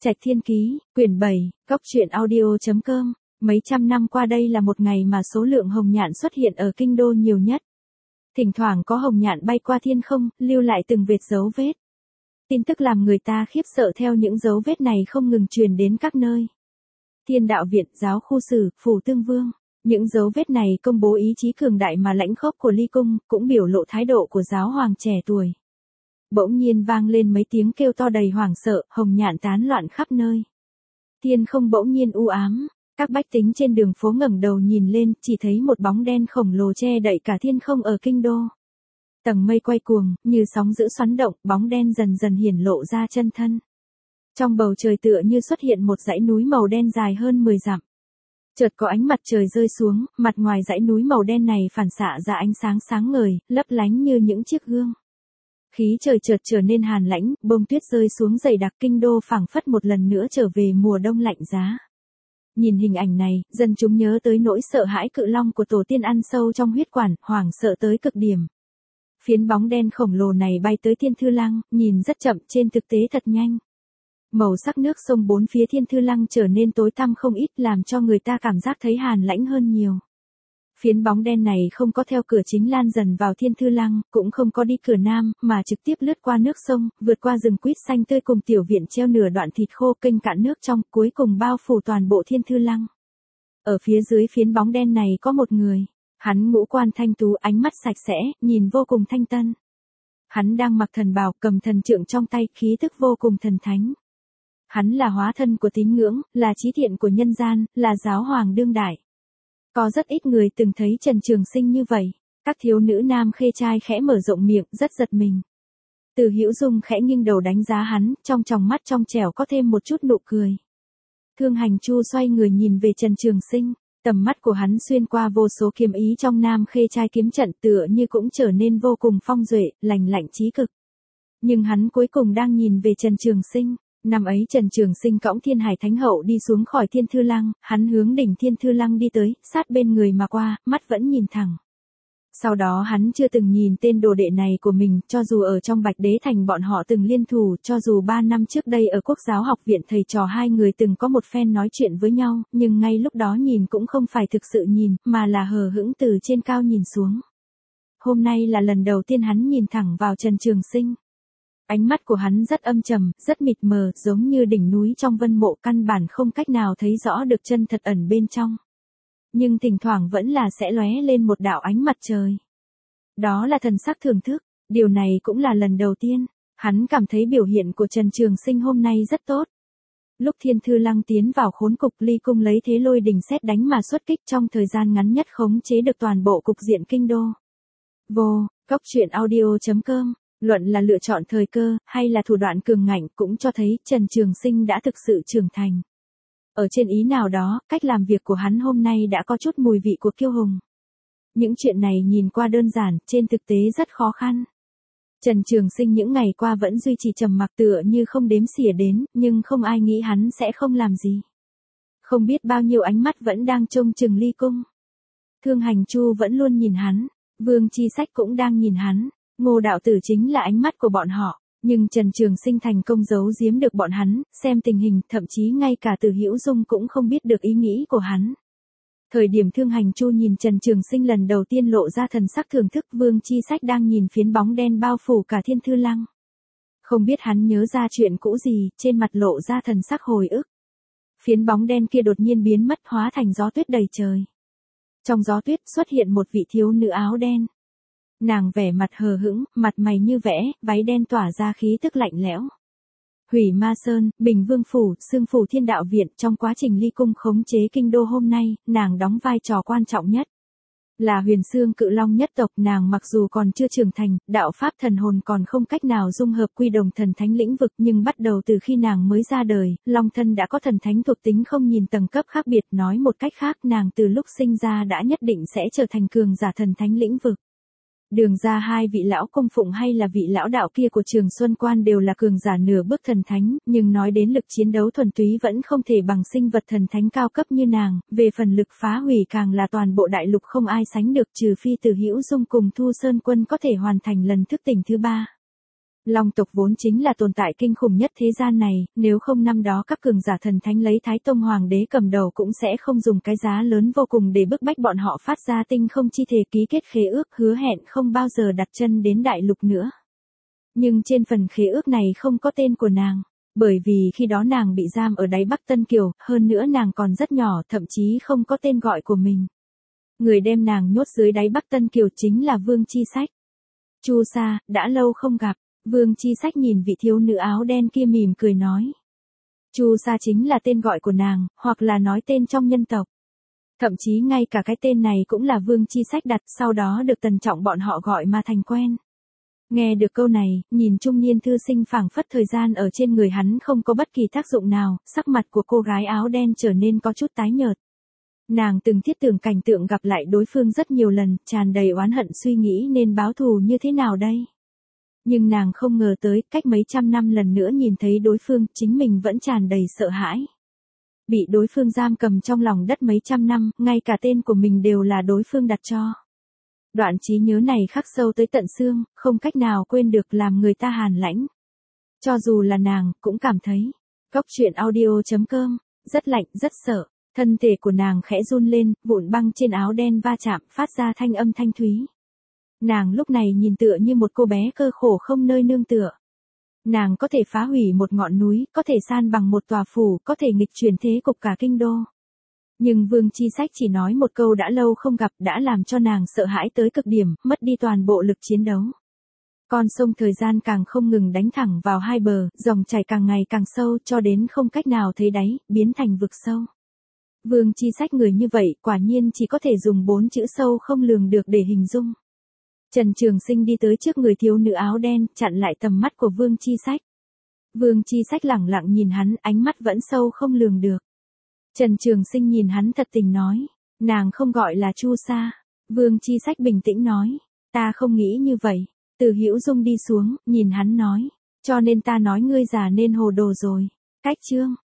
Trạch Thiên Ký, quyển 7, Góc truyện audio.com. Mấy trăm năm qua đây là một ngày mà số lượng hồng nhạn xuất hiện ở kinh đô nhiều nhất. Thỉnh thoảng có hồng nhạn bay qua thiên không, lưu lại từng vệt dấu vết. Tin tức làm người ta khiếp sợ theo những dấu vết này không ngừng truyền đến các nơi. Thiên Đạo Viện, Giáo Khu Sử, Phủ Tương Vương. Những dấu vết này công bố ý chí cường đại mà lãnh khốc của Ly Cung, cũng biểu lộ thái độ của giáo hoàng trẻ tuổi. Bỗng nhiên vang lên mấy tiếng kêu to đầy hoảng sợ, hồng nhạn tán loạn khắp nơi. Thiên không bỗng nhiên u ám, các bách tính trên đường phố ngẩng đầu nhìn lên, chỉ thấy một bóng đen khổng lồ che đậy cả thiên không ở kinh đô. Tầng mây quay cuồng, như sóng dữ xoắn động, bóng đen dần dần hiển lộ ra chân thân. Trong bầu trời tựa như xuất hiện một dãy núi màu đen dài hơn 10 dặm. Chợt có ánh mặt trời rơi xuống, mặt ngoài dãy núi màu đen này phản xạ ra ánh sáng sáng ngời, lấp lánh như những chiếc gương. Khí trời chợt trở nên hàn lãnh, bông tuyết rơi xuống dày đặc, kinh đô phảng phất một lần nữa trở về mùa đông lạnh giá. Nhìn hình ảnh này, dân chúng nhớ tới nỗi sợ hãi cự long của tổ tiên ăn sâu trong huyết quản, hoảng sợ tới cực điểm. Phiến bóng đen khổng lồ này bay tới Thiên Thư Lăng, nhìn rất chậm, trên thực tế thật nhanh. Màu sắc nước sông bốn phía Thiên Thư Lăng trở nên tối tăm không ít, làm cho người ta cảm giác thấy hàn lãnh hơn nhiều. Phiến bóng đen này không có theo cửa chính lan dần vào Thiên Thư Lăng, cũng không có đi cửa nam, mà trực tiếp lướt qua nước sông, vượt qua rừng quýt xanh tươi cùng tiểu viện treo nửa đoạn thịt khô, kênh cạn nước trong, cuối cùng bao phủ toàn bộ Thiên Thư Lăng. Ở phía dưới phiến bóng đen này có một người. Hắn ngũ quan thanh tú, ánh mắt sạch sẽ, nhìn vô cùng thanh tân. Hắn đang mặc thần bào, cầm thần trượng trong tay, khí tức vô cùng thần thánh. Hắn là hóa thân của tín ngưỡng, là chí thiện của nhân gian, là giáo hoàng đương đại. Có rất ít người từng thấy Trần Trường Sinh như vậy. Các thiếu nữ nam khê trai khẽ mở rộng miệng, rất giật mình. Từ Hữu Dung khẽ nghiêng đầu đánh giá hắn, trong tròng mắt trong trẻo có thêm một chút nụ cười. Thương Hành Chu xoay người nhìn về Trần Trường Sinh. Tầm mắt của hắn xuyên qua vô số kiếm ý trong nam khê trai kiếm trận, tựa như cũng trở nên vô cùng phong duệ, lành lạnh chí cực. Nhưng hắn cuối cùng đang nhìn về Trần Trường Sinh. Năm ấy Trần Trường Sinh cõng Thiên Hải Thánh Hậu đi xuống khỏi Thiên Thư Lăng, hắn hướng đỉnh Thiên Thư Lăng đi tới, sát bên người mà qua, mắt vẫn nhìn thẳng. Sau đó hắn chưa từng nhìn tên đồ đệ này của mình, cho dù ở trong Bạch Đế Thành bọn họ từng liên thủ, cho dù 3 năm trước đây ở Quốc giáo học viện thầy trò hai người từng có một phen nói chuyện với nhau, nhưng ngay lúc đó nhìn cũng không phải thực sự nhìn, mà là hờ hững từ trên cao nhìn xuống. Hôm nay là lần đầu tiên hắn nhìn thẳng vào Trần Trường Sinh. Ánh mắt của hắn rất âm trầm, rất mịt mờ, giống như đỉnh núi trong vân mộ, căn bản không cách nào thấy rõ được chân thật ẩn bên trong. Nhưng thỉnh thoảng vẫn là sẽ lóe lên một đạo ánh mặt trời. Đó là thần sắc thưởng thức, điều này cũng là lần đầu tiên, hắn cảm thấy biểu hiện của Trần Trường Sinh hôm nay rất tốt. Lúc Thiên Thư Lăng tiến vào khốn cục, Ly Cung lấy thế lôi đình sét đánh mà xuất kích, trong thời gian ngắn nhất khống chế được toàn bộ cục diện kinh đô. Vô, Góc truyện audio.com, luận là lựa chọn thời cơ, hay là thủ đoạn cường ngạnh, cũng cho thấy Trần Trường Sinh đã thực sự trưởng thành. Ở trên ý nào đó, cách làm việc của hắn hôm nay đã có chút mùi vị của kiêu hùng. Những chuyện này nhìn qua đơn giản, trên thực tế rất khó khăn. Trần Trường Sinh những ngày qua vẫn duy trì trầm mặc, tựa như không đếm xỉa đến, nhưng không ai nghĩ hắn sẽ không làm gì. Không biết bao nhiêu ánh mắt vẫn đang trông chừng Ly Cung. Thương Hành Chu vẫn luôn nhìn hắn, Vương Chi Sách cũng đang nhìn hắn, Ngô đạo tử chính là ánh mắt của bọn họ. Nhưng Trần Trường Sinh thành công giấu giếm được bọn hắn, xem tình hình, thậm chí ngay cả Từ Hữu Dung cũng không biết được ý nghĩ của hắn. Thời điểm Thương Hành Chu nhìn Trần Trường Sinh lần đầu tiên lộ ra thần sắc thưởng thức, Vương Chi Sách đang nhìn phiến bóng đen bao phủ cả Thiên Thư Lăng. Không biết hắn nhớ ra chuyện cũ gì, trên mặt lộ ra thần sắc hồi ức. Phiến bóng đen kia đột nhiên biến mất, hóa thành gió tuyết đầy trời. Trong gió tuyết xuất hiện một vị thiếu nữ áo đen. Nàng vẻ mặt hờ hững, mặt mày như vẽ, váy đen tỏa ra khí tức lạnh lẽo. Hủy Ma Sơn, Bình Vương Phủ, Xương Phủ Thiên Đạo Viện, trong quá trình Ly Cung khống chế kinh đô hôm nay, nàng đóng vai trò quan trọng nhất. Là Huyền Xương Cự Long nhất tộc, nàng mặc dù còn chưa trưởng thành, đạo pháp thần hồn còn không cách nào dung hợp quy đồng thần thánh lĩnh vực, nhưng bắt đầu từ khi nàng mới ra đời, Long thân đã có thần thánh thuộc tính không nhìn tầng cấp khác biệt, nói một cách khác, nàng từ lúc sinh ra đã nhất định sẽ trở thành cường giả thần thánh lĩnh vực. Đường ra hai vị lão cung phụng hay là vị lão đạo kia của Trường Xuân Quan đều là cường giả nửa bước thần thánh, nhưng nói đến lực chiến đấu thuần túy vẫn không thể bằng sinh vật thần thánh cao cấp như nàng, về phần lực phá hủy càng là toàn bộ đại lục không ai sánh được, trừ phi Từ Hữu Dung cùng Thu Sơn Quân có thể hoàn thành lần thức tỉnh thứ 3. Long tộc vốn chính là tồn tại kinh khủng nhất thế gian này, nếu không năm đó các cường giả thần thánh lấy Thái Tông Hoàng đế cầm đầu cũng sẽ không dùng cái giá lớn vô cùng để bức bách bọn họ phát ra tinh không chi thể ký kết khế ước hứa hẹn không bao giờ đặt chân đến đại lục nữa. Nhưng trên phần khế ước này không có tên của nàng, bởi vì khi đó nàng bị giam ở đáy Bắc Tân Kiều, hơn nữa nàng còn rất nhỏ, thậm chí không có tên gọi của mình. Người đem nàng nhốt dưới đáy Bắc Tân Kiều chính là Vương Chi Sách. Chu Sa, đã lâu không gặp. Vương Chi Sách nhìn vị thiếu nữ áo đen kia mỉm cười nói. Chu Sa chính là tên gọi của nàng, hoặc là nói tên trong nhân tộc. Thậm chí ngay cả cái tên này cũng là Vương Chi Sách đặt, sau đó được Tần Trọng bọn họ gọi mà thành quen. Nghe được câu này, nhìn trung niên thư sinh phảng phất thời gian ở trên người hắn không có bất kỳ tác dụng nào, sắc mặt của cô gái áo đen trở nên có chút tái nhợt. Nàng từng thiết tưởng cảnh tượng gặp lại đối phương rất nhiều lần, tràn đầy oán hận suy nghĩ nên báo thù như thế nào đây. Nhưng nàng không ngờ tới, cách mấy trăm năm lần nữa nhìn thấy đối phương, chính mình vẫn tràn đầy sợ hãi. Bị đối phương giam cầm trong lòng đất mấy trăm năm, ngay cả tên của mình đều là đối phương đặt cho. Đoạn trí nhớ này khắc sâu tới tận xương, không cách nào quên được, làm người ta hàn lãnh. Cho dù là nàng, cũng cảm thấy. Góc truyện audio.com, rất lạnh, rất sợ. Thân thể của nàng khẽ run lên, vụn băng trên áo đen va chạm, phát ra thanh âm thanh thúy. Nàng lúc này nhìn tựa như một cô bé cơ khổ không nơi nương tựa. Nàng có thể phá hủy một ngọn núi, có thể san bằng một tòa phủ, có thể nghịch chuyển thế cục cả kinh đô. Nhưng Vương Chi Sách chỉ nói một câu đã lâu không gặp đã làm cho nàng sợ hãi tới cực điểm, mất đi toàn bộ lực chiến đấu. Con sông thời gian càng không ngừng đánh thẳng vào hai bờ, dòng chảy càng ngày càng sâu cho đến không cách nào thấy đáy, biến thành vực sâu. Vương Chi Sách người như vậy quả nhiên chỉ có thể dùng 4 chữ sâu không lường được để hình dung. Trần Trường Sinh đi tới trước người thiếu nữ áo đen, chặn lại tầm mắt của Vương Chi Sách. Vương Chi Sách lẳng lặng nhìn hắn, ánh mắt vẫn sâu không lường được. Trần Trường Sinh nhìn hắn thật tình nói, nàng không gọi là Chu Sa. Vương Chi Sách bình tĩnh nói, ta không nghĩ như vậy. Từ Hữu Dung đi xuống, nhìn hắn nói, cho nên ta nói ngươi già nên hồ đồ rồi. Cách chương